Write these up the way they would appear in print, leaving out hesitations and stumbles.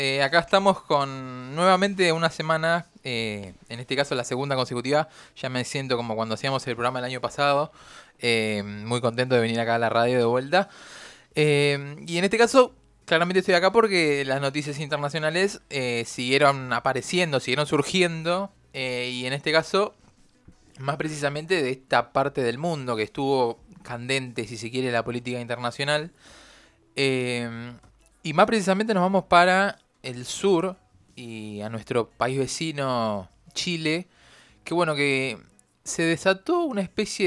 Acá estamos con nuevamente una semana, en este caso la segunda consecutiva. Ya me siento como cuando hacíamos el programa el año pasado. Muy contento de venir acá a la radio de vuelta. Y en este caso, claramente estoy acá porque las noticias internacionales siguieron apareciendo, siguieron surgiendo. Y en este caso, más precisamente de esta parte del mundo que estuvo candente, si se quiere, la política internacional. Eh, y más precisamente nos vamos para el sur y a nuestro país vecino Chile, que bueno, que se desató una especie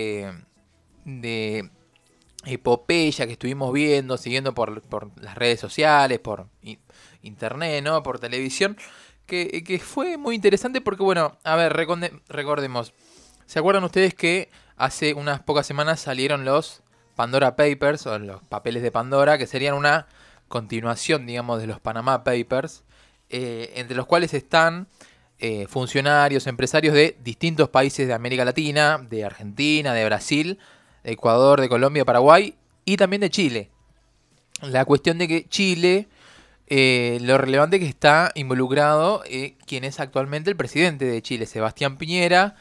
de epopeya que estuvimos viendo, siguiendo por las redes sociales, por internet, ¿no? Por televisión, que fue muy interesante porque, bueno, a ver, recordemos, ¿se acuerdan ustedes que hace unas pocas semanas salieron los Pandora Papers, o los papeles de Pandora, que serían una continuación, digamos, de los Panama Papers, entre los cuales están funcionarios, empresarios de distintos países de América Latina, de Argentina, de Brasil, de Ecuador, de Colombia, Paraguay y también de Chile? La cuestión de que Chile, lo relevante es que está involucrado quien es actualmente el presidente de Chile, Sebastián Piñera,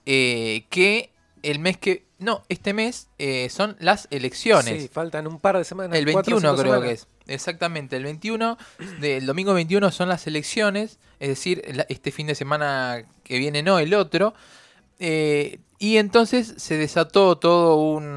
que el mes que... No, este mes son las elecciones. Sí, faltan un par de semanas. El 4 o 21 5 creo semanas. que es. Exactamente, el 21, del domingo 21 son las elecciones, es decir, este fin de semana que viene no, el otro. Y entonces se desató todo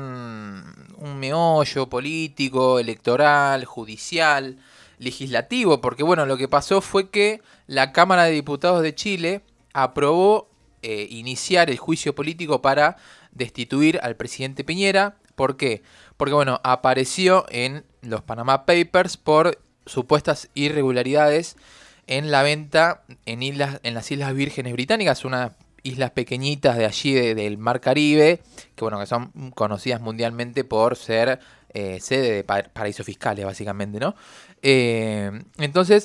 un meollo político, electoral, judicial, legislativo, porque bueno, lo que pasó fue que la Cámara de Diputados de Chile aprobó iniciar el juicio político para destituir al presidente Piñera. ¿Por qué? Porque bueno, apareció en los Panama Papers por supuestas irregularidades en la venta en las Islas Vírgenes Británicas, unas islas pequeñitas de allí del Mar Caribe, que bueno, que son conocidas mundialmente por ser sede de paraísos fiscales, básicamente, ¿no? Entonces,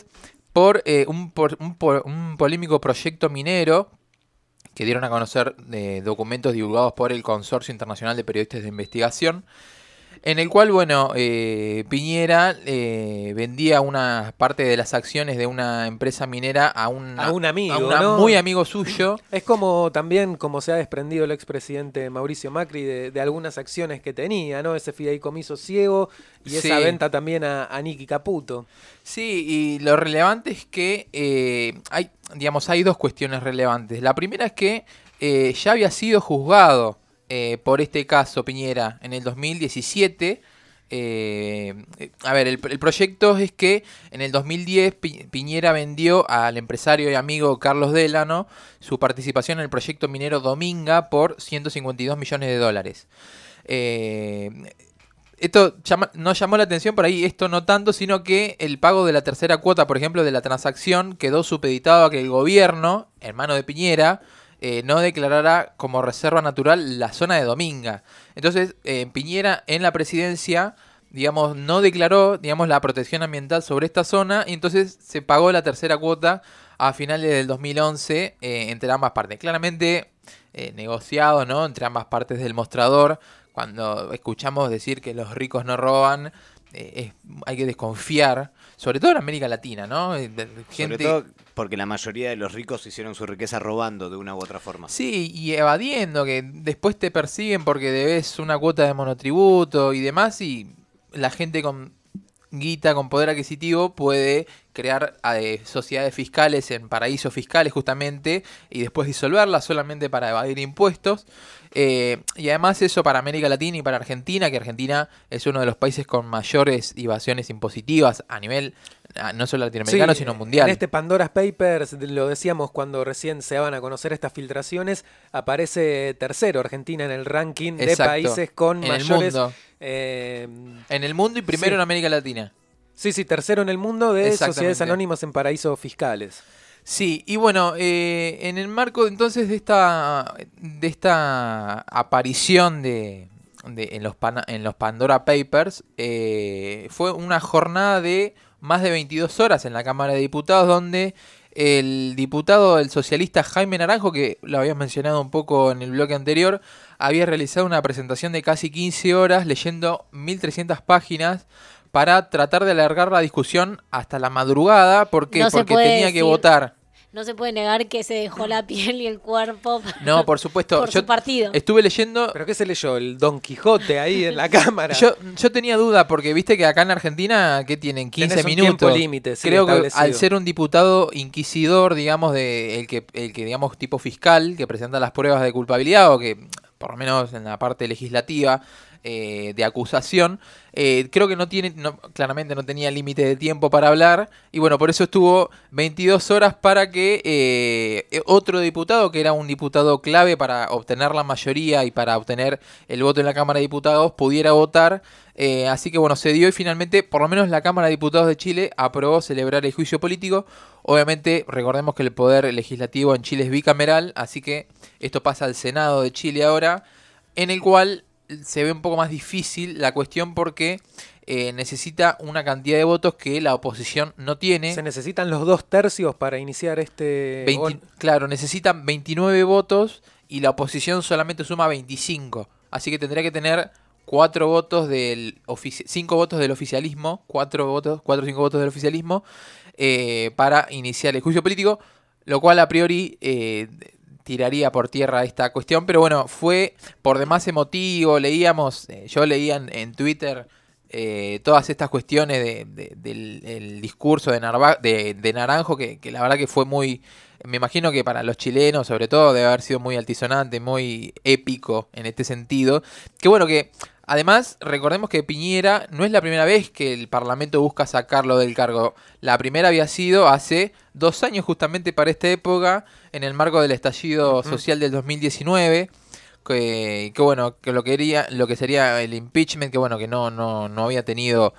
por un polémico proyecto minero que dieron a conocer documentos divulgados por el Consorcio Internacional de Periodistas de Investigación, en el cual, bueno, Piñera vendía una parte de las acciones de una empresa minera a un amigo, ¿no? muy amigo suyo. Es como también como se ha desprendido el expresidente Mauricio Macri de algunas acciones que tenía, ¿no? Ese fideicomiso ciego y esa Sí. venta también a Nicky Caputo. Sí, y lo relevante es que hay dos cuestiones relevantes. La primera es que ya había sido juzgado por este caso Piñera en el 2017. A ver, el proyecto es que en el 2010 Piñera vendió al empresario y amigo Carlos Delano su participación en el proyecto minero Dominga por $152 millones. Esto no llamó la atención por ahí, esto no tanto, sino que el pago de la tercera cuota, por ejemplo, de la transacción quedó supeditado a que el gobierno, hermano de Piñera, no declarara como reserva natural la zona de Dominga. Entonces, Piñera en la presidencia, digamos, no declaró, digamos, la protección ambiental sobre esta zona, y entonces se pagó la tercera cuota a finales del 2011 entre ambas partes. Claramente negociado, ¿no? Entre ambas partes del mostrador. Cuando escuchamos decir que los ricos no roban, hay que desconfiar, sobre todo en América Latina, ¿no? Sobre todo porque la mayoría de los ricos hicieron su riqueza robando de una u otra forma. Sí, y evadiendo, que después te persiguen porque debes una cuota de monotributo y demás, y la gente con guita, con poder adquisitivo, puede crear sociedades fiscales en paraísos fiscales justamente y después disolverlas solamente para evadir impuestos. Y además eso para América Latina y para Argentina, que Argentina es uno de los países con mayores evasiones impositivas a nivel no solo latinoamericano, Sí, sino mundial. En este Pandora's Papers, lo decíamos cuando recién se van a conocer estas filtraciones, aparece tercero Argentina en el ranking de Exacto. países con En el mayores... mundo. En el mundo y primero Sí. en América Latina. Sí, tercero en el mundo de Exactamente. sociedades anónimas en paraísos fiscales. Sí, y bueno, en el marco entonces de esta aparición en los Pandora Papers, fue una jornada de más de 22 horas en la Cámara de Diputados, donde el diputado, el socialista Jaime Naranjo, que lo habías mencionado un poco en el bloque anterior, había realizado una presentación de casi 15 horas leyendo 1300 páginas para tratar de alargar la discusión hasta la madrugada. ¿Por qué? No se Porque puede tenía que decir. votar. No se puede negar que se dejó la piel y el cuerpo No, por supuesto. por su partido. Estuve leyendo. ¿Pero qué se leyó? ¿El Don Quijote ahí en la cámara? Yo tenía duda porque viste que acá en Argentina, ¿qué tienen? 15 Tenés un minutos. tiempo límite, sí, Creo que establecido. al ser un diputado inquisidor, digamos, el que digamos tipo fiscal, que presenta las pruebas de culpabilidad o que, por lo menos en la parte legislativa, de acusación, creo que claramente no tenía límite de tiempo para hablar, y bueno, por eso estuvo 22 horas para que otro diputado, que era un diputado clave para obtener la mayoría y para obtener el voto en la Cámara de Diputados, pudiera votar. Así que bueno, se dio y finalmente, por lo menos la Cámara de Diputados de Chile aprobó celebrar el juicio político. Obviamente, recordemos que el poder legislativo en Chile es bicameral, así que esto pasa al Senado de Chile ahora, en el cual se ve un poco más difícil la cuestión porque necesita una cantidad de votos que la oposición no tiene. Se necesitan los 2/3 para iniciar Claro, necesitan 29 votos y la oposición solamente suma 25. Así que tendría que tener 4 votos 5 votos del oficialismo, 4 o 5 votos del oficialismo para iniciar el juicio político, lo cual a priori tiraría por tierra esta cuestión, pero bueno, fue por demás emotivo. Yo leía en Twitter todas estas cuestiones del discurso de Naranjo, que la verdad que fue muy, me imagino que para los chilenos sobre todo debe haber sido muy altisonante, muy épico en este sentido. Que bueno, que además recordemos que Piñera no es la primera vez que el Parlamento busca sacarlo del cargo. La primera había sido hace 2 años, justamente para esta época, en el marco del estallido social del 2019. Que bueno, que lo que sería el impeachment, que bueno, que no había tenido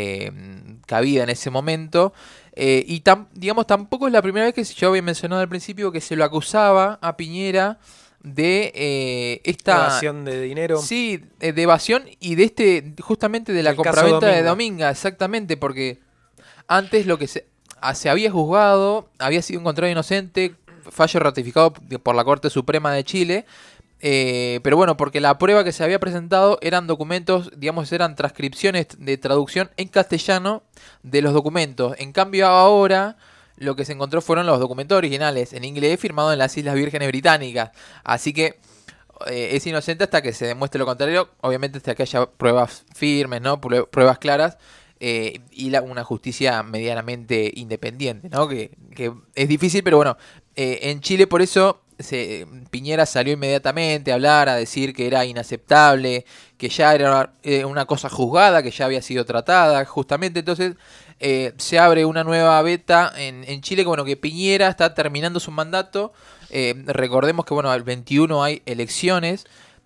cabida en ese momento. Digamos, tampoco es la primera vez que yo había mencionado al principio que se lo acusaba a Piñera de esta evasión de dinero. Sí, de evasión y de justamente de la El caso compraventa de Dominga. Dominga, exactamente, porque antes lo que se había juzgado había sido encontrado inocente, fallo ratificado por la Corte Suprema de Chile. Pero bueno, porque la prueba que se había presentado eran documentos, digamos, eran transcripciones de traducción en castellano de los documentos. En cambio ahora lo que se encontró fueron los documentos originales en inglés firmados en las Islas Vírgenes Británicas. Así que es inocente hasta que se demuestre lo contrario, obviamente hasta que haya pruebas firmes, ¿no? Pruebas claras. Y una justicia medianamente independiente, ¿no? Que es difícil, pero bueno, en Chile por eso Piñera salió inmediatamente a hablar, a decir que era inaceptable, que ya era una cosa juzgada, que ya había sido tratada, justamente. Entonces se abre una nueva beta en Chile, que bueno, que Piñera está terminando su mandato. Recordemos que bueno, el 21 hay elecciones.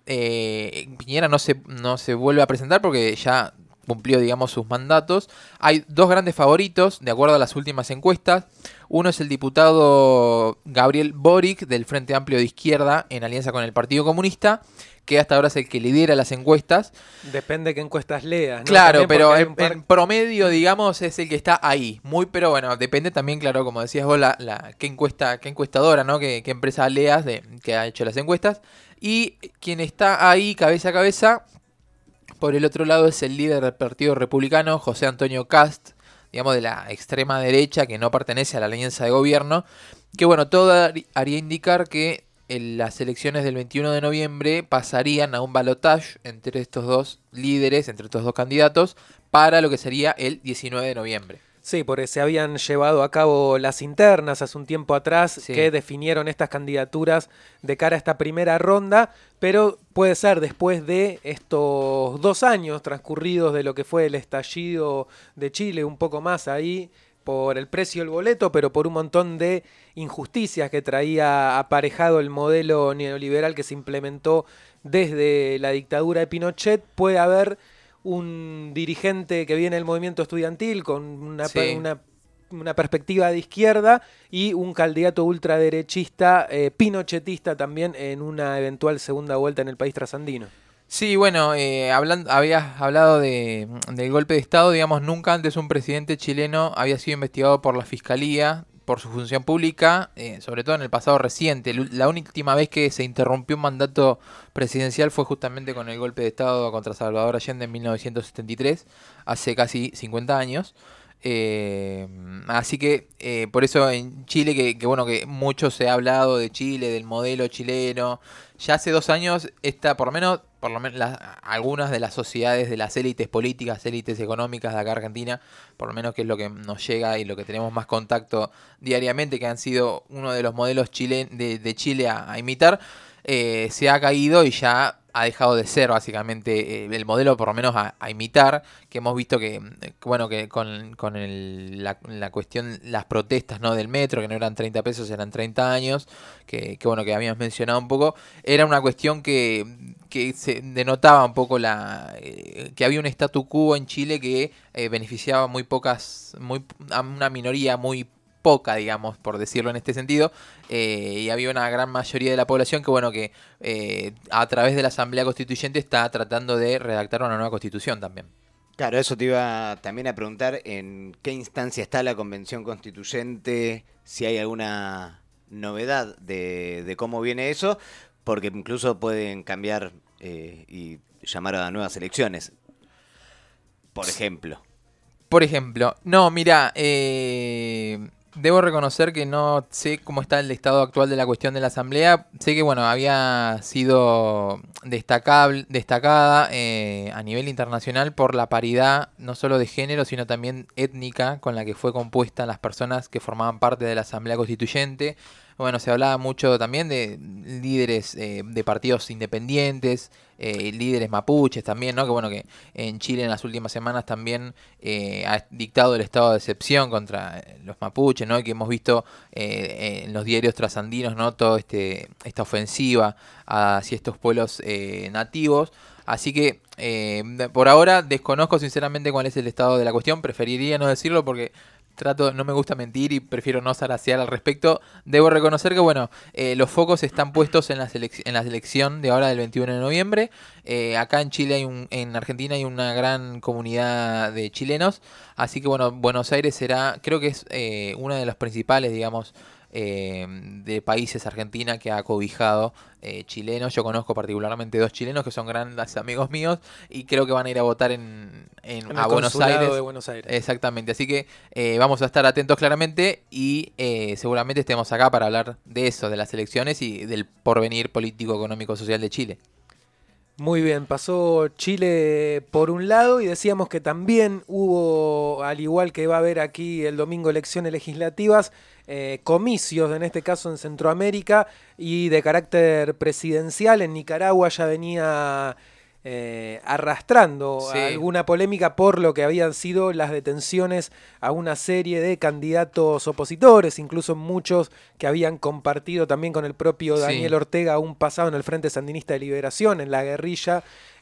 Piñera no se vuelve a presentar porque ya cumplió, digamos, sus mandatos. Hay 2 grandes favoritos, de acuerdo a las últimas encuestas. Uno es el diputado Gabriel Boric, del Frente Amplio de Izquierda, en alianza con el Partido Comunista, que hasta ahora es el que lidera las encuestas. Depende qué encuestas leas, ¿no? Claro, También pero porque hay en promedio, digamos, es el que está ahí. Pero bueno, depende también, claro, como decías vos, qué encuestadora, ¿no? Qué empresa leas que ha hecho las encuestas. Y quien está ahí cabeza a cabeza, por el otro lado, es el líder del Partido Republicano, José Antonio Kast, digamos, de la extrema derecha, que no pertenece a la alianza de gobierno, que bueno, todo haría indicar que las elecciones del 21 de noviembre pasarían a un balotaje entre estos 2 líderes, entre estos 2 candidatos, para lo que sería el 19 de noviembre. Sí, porque se habían llevado a cabo las internas hace un tiempo atrás, Sí. que definieron estas candidaturas de cara a esta primera ronda, pero puede ser después de estos 2 años transcurridos de lo que fue el estallido de Chile, un poco más ahí, por el precio del boleto, pero por un montón de injusticias que traía aparejado el modelo neoliberal que se implementó desde la dictadura de Pinochet. Puede haber un dirigente que viene del movimiento estudiantil con una perspectiva de izquierda y un candidato ultraderechista, pinochetista también, en una eventual segunda vuelta en el país trasandino. Sí, bueno, habías hablado del golpe de Estado, digamos, nunca antes un presidente chileno había sido investigado por la Fiscalía por su función pública, sobre todo en el pasado reciente. La última vez que se interrumpió un mandato presidencial fue justamente con el golpe de Estado contra Salvador Allende en 1973, hace casi 50 años. Así que por eso en Chile, que bueno, que mucho se ha hablado de Chile, del modelo chileno. Ya hace 2 años por lo menos algunas de las sociedades, de las élites políticas, élites económicas de acá Argentina, por lo menos que es lo que nos llega y lo que tenemos más contacto diariamente, que han sido uno de los modelos de Chile a imitar, se ha caído y ya ha dejado de ser básicamente el modelo, por lo menos a imitar, que hemos visto bueno, que con la cuestión, las protestas, ¿no?, del metro, que no eran 30 pesos, eran 30 años, que bueno, que habíamos mencionado un poco, era una cuestión que se denotaba un poco que había un statu quo en Chile que beneficiaba a una minoría muy poca, digamos, por decirlo en este sentido, y había una gran mayoría de la población que, bueno, que a través de la Asamblea Constituyente está tratando de redactar una nueva constitución también. Claro, eso te iba también a preguntar, en qué instancia está la Convención Constituyente, si hay alguna novedad de cómo viene eso, porque incluso pueden cambiar y llamar a nuevas elecciones, por ejemplo. No, mira, debo reconocer que no sé cómo está el estado actual de la cuestión de la Asamblea. Sé que, bueno, había sido destacada a nivel internacional por la paridad, no solo de género, sino también étnica, con la que fue compuesta las personas que formaban parte de la Asamblea Constituyente. Bueno, se hablaba mucho también de líderes de partidos independientes, líderes mapuches también, ¿no? Que bueno, que en Chile en las últimas semanas también ha dictado el estado de excepción contra los mapuches, ¿no? Y que hemos visto en los diarios trasandinos, ¿no?, toda esta ofensiva hacia estos pueblos nativos. Así que por ahora desconozco sinceramente cuál es el estado de la cuestión. Preferiría no decirlo porque no me gusta mentir y prefiero no zarasear al respecto. Debo reconocer que, bueno, los focos están puestos en la elección de ahora del 21 de noviembre. Acá en Chile en Argentina hay una gran comunidad de chilenos, así que, bueno, Buenos Aires creo que es uno de los principales, digamos, de países, Argentina, que ha cobijado chilenos. Yo conozco particularmente 2 chilenos que son grandes amigos míos y creo que van a ir a votar a Buenos Aires. De Buenos Aires. Exactamente, así que vamos a estar atentos claramente y seguramente estemos acá para hablar de eso, de las elecciones y del porvenir político, económico, social de Chile. Muy bien, pasó Chile por un lado y decíamos que también hubo, al igual que va a haber aquí el domingo elecciones legislativas, comicios, en este caso en Centroamérica, y de carácter presidencial. En Nicaragua ya venía arrastrando alguna polémica por lo que habían sido las detenciones a una serie de candidatos opositores, incluso muchos que habían compartido también con el propio Daniel Ortega un pasado en el Frente Sandinista de Liberación, en la guerrilla,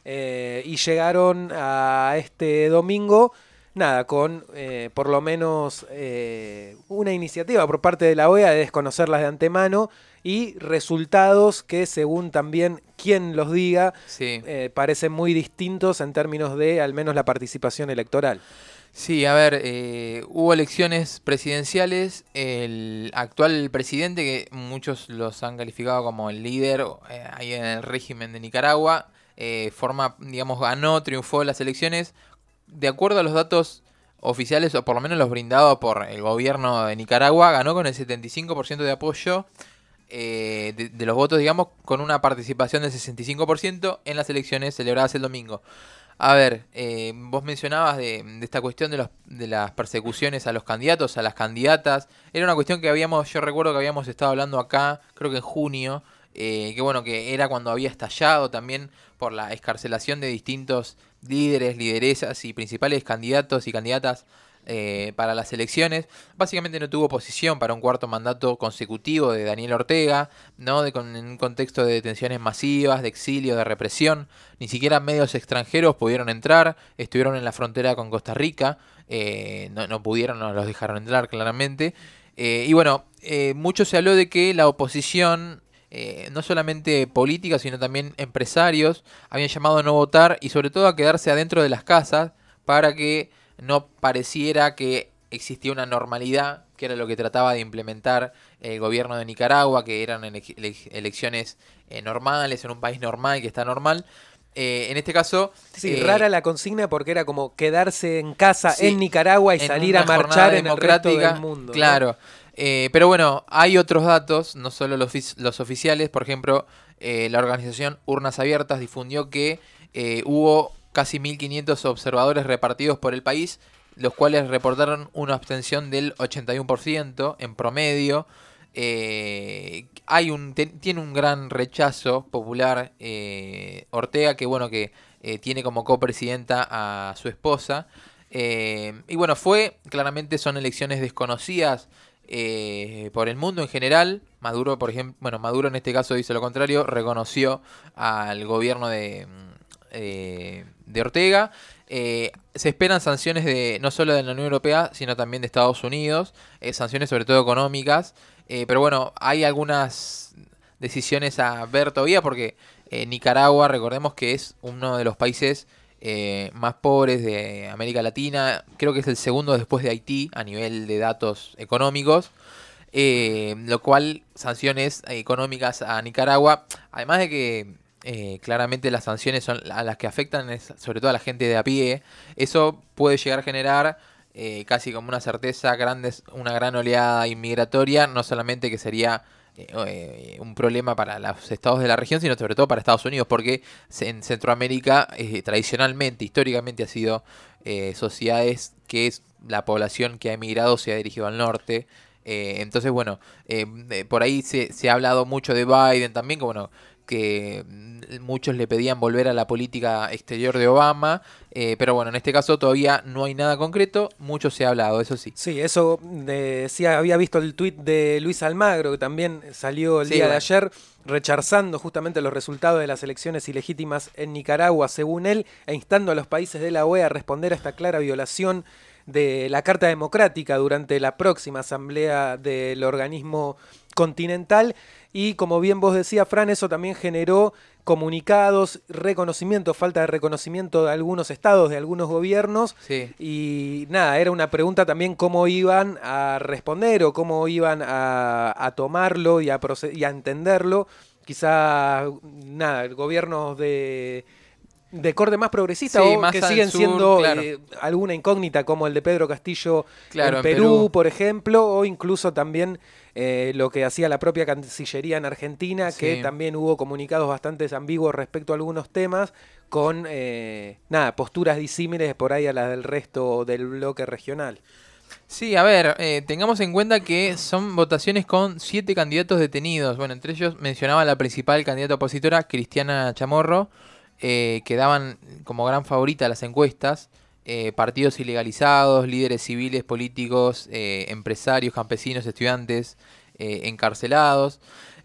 y llegaron a este domingo con por lo menos una iniciativa por parte de la OEA de desconocerlas de antemano y resultados que, según también quien los diga, parecen muy distintos en términos de al menos la participación electoral. Sí, a ver, hubo elecciones presidenciales. El actual presidente, que muchos los han calificado como el líder ahí en el régimen de Nicaragua, triunfó las elecciones. De acuerdo a los datos oficiales, o por lo menos los brindados por el gobierno de Nicaragua, ganó con el 75% de apoyo de los votos, digamos, con una participación del 65% en las elecciones celebradas el domingo. A ver, vos mencionabas de esta cuestión de las persecuciones a los candidatos, a las candidatas. Era una cuestión que yo recuerdo que habíamos estado hablando acá, creo que en junio, que bueno, que era cuando había estallado también por la excarcelación de distintos líderes, lideresas y principales candidatos y candidatas para las elecciones. Básicamente no tuvo oposición para un cuarto mandato consecutivo de Daniel Ortega, ¿no? En un contexto de detenciones masivas, de exilio, de represión. Ni siquiera medios extranjeros pudieron entrar, estuvieron en la frontera con Costa Rica, no pudieron, no los dejaron entrar claramente. Y bueno, mucho se habló de que la oposición, no solamente política, sino también empresarios, habían llamado a no votar y sobre todo a quedarse adentro de las casas para que no pareciera que existía una normalidad, que era lo que trataba de implementar el gobierno de Nicaragua, que eran elecciones normales, en un país normal, que está normal. En este caso... Sí, rara la consigna porque era como quedarse en casa sí, en Nicaragua y en salir a una jornada marchar en el resto democrática, del mundo. claro. ¿No? Pero bueno, hay otros datos, no solo los oficiales. Por ejemplo, la organización Urnas Abiertas difundió que hubo casi 1.500 observadores repartidos por el país, los cuales reportaron una abstención del 81% en promedio. Tiene un gran rechazo popular Ortega, que bueno, que tiene como copresidenta a su esposa. Y bueno, claramente son elecciones desconocidas por el mundo en general. Maduro, por ejemplo, bueno, Maduro en este caso dice lo contrario, reconoció al gobierno de Ortega. Se esperan sanciones no solo de la Unión Europea, sino también de Estados Unidos, sanciones sobre todo económicas. Pero bueno, hay algunas decisiones a ver todavía porque Nicaragua, recordemos que es uno de los países más pobres de América Latina. Creo que es el segundo después de Haití a nivel de datos económicos. Lo cual, sanciones económicas a Nicaragua, además de que claramente las sanciones son a las que afectan sobre todo a la gente de a pie, eso puede llegar a generar casi como una certeza una gran oleada inmigratoria, no solamente que sería un problema para los estados de la región, sino sobre todo para Estados Unidos, porque en Centroamérica tradicionalmente, históricamente ha sido sociedades que la población que ha emigrado se ha dirigido al norte. Entonces, bueno, por ahí se ha hablado mucho de Biden también, que bueno, que muchos le pedían volver a la política exterior de Obama, pero bueno, en este caso todavía no hay nada concreto, mucho se ha hablado, eso sí. Sí, eso decía, había visto el tuit de Luis Almagro, que también salió el día de ayer, rechazando justamente los resultados de las elecciones ilegítimas en Nicaragua, según él, e instando a los países de la UE a responder a esta clara violación de la Carta Democrática durante la próxima asamblea del organismo continental. Y como bien vos decías, Fran, eso también generó comunicados, reconocimiento, falta de reconocimiento de algunos estados, de algunos gobiernos. Sí. Y nada, era una pregunta también cómo iban a responder o cómo iban a tomarlo y a entenderlo. Quizá, nada, gobiernos de corte más progresista, sí, o más que siguen sur, siendo claro. alguna incógnita, como el de Pedro Castillo Claro, en Perú, por ejemplo, o incluso también lo que hacía la propia Cancillería en Argentina, sí. que también hubo comunicados bastante ambiguos respecto a algunos temas, con posturas disímiles por ahí a las del resto del bloque regional. Sí, a ver, tengamos en cuenta que son votaciones con 7 candidatos detenidos. Bueno, entre ellos mencionaba la principal candidata opositora, Cristiana Chamorro, que daban como gran favorita a las encuestas. Partidos ilegalizados, líderes civiles, políticos, empresarios, campesinos, estudiantes encarcelados.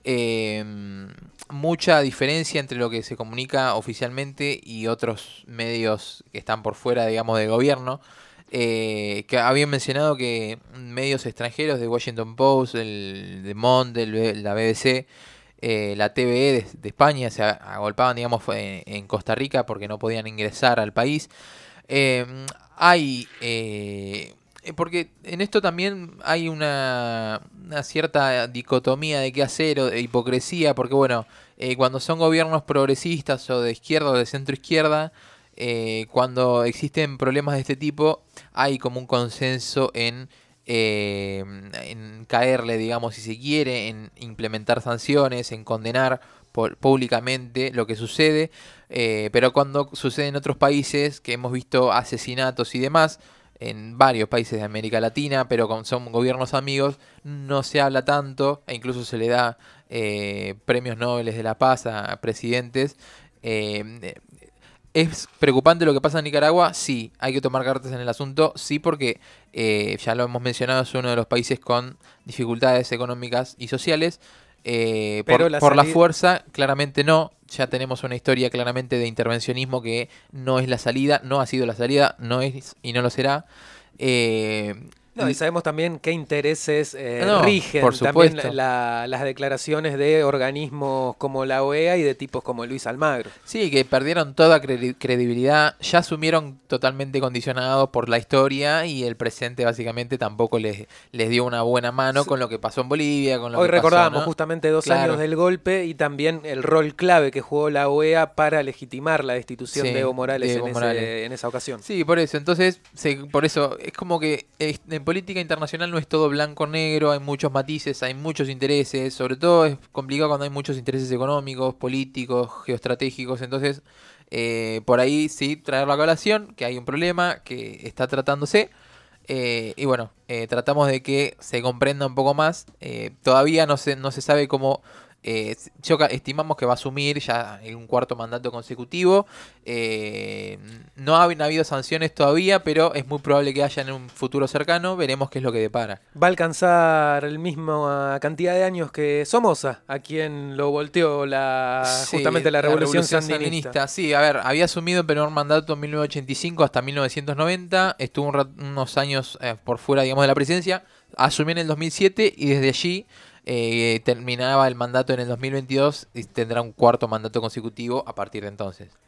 Mucha diferencia entre lo que se comunica oficialmente y otros medios que están por fuera, digamos, del gobierno. Que habían mencionado que medios extranjeros, de Washington Post, el Le Monde, la BBC, la TVE de España, se agolpaban, digamos, en Costa Rica porque no podían ingresar al país. Porque en esto también hay una cierta dicotomía de qué hacer, o de hipocresía, porque bueno, cuando son gobiernos progresistas o de izquierda o de centro izquierda, cuando existen problemas de este tipo, hay como un consenso en caerle, digamos, si se quiere, en implementar sanciones, en condenar públicamente lo que sucede, pero cuando sucede en otros países, que hemos visto asesinatos y demás, en varios países de América Latina, pero son gobiernos amigos, no se habla tanto, e incluso se le da premios Nobel de la Paz a presidentes. ¿Es preocupante lo que pasa en Nicaragua? Sí, hay que tomar cartas en el asunto, sí, porque ya lo hemos mencionado, es uno de los países con dificultades económicas y sociales. Por la fuerza, claramente no. Ya tenemos una historia claramente de intervencionismo que no es la salida, no ha sido la salida, no es y no lo será. No, y sabemos también qué intereses No, rigen por también supuesto. las declaraciones de organismos como la OEA y de tipos como Luis Almagro. Sí, que perdieron toda credibilidad, ya asumieron totalmente condicionados por la historia y el presente básicamente tampoco les dio una buena mano Sí. con lo que pasó en Bolivia, con lo Hoy que pasó, recordábamos ¿no? justamente 2 Claro. años del golpe y también el rol clave que jugó la OEA para legitimar la destitución Sí, de Evo Morales, de Evo Morales. en esa ocasión. Sí, por eso. Entonces, por eso es como que en política internacional no es todo blanco-negro, hay muchos matices, hay muchos intereses. Sobre todo es complicado cuando hay muchos intereses económicos, políticos, geoestratégicos. Entonces, por ahí sí traer la colación, que hay un problema que está tratándose. Y bueno, tratamos de que se comprenda un poco más. Todavía no se sabe cómo. Estimamos que va a asumir ya en un cuarto mandato consecutivo. No ha habido sanciones todavía, pero es muy probable que haya en un futuro cercano. Veremos qué es lo que depara. Va a alcanzar el mismo cantidad de años que Somoza, a quien lo volteó Sí, justamente la revolución sandinista. Sí, a ver, había asumido el primer mandato en 1985 hasta 1990. Estuvo unos años por fuera, digamos, de la presidencia. Asumió en el 2007 y desde allí terminaba el mandato en el 2022 y tendrá un cuarto mandato consecutivo a partir de entonces.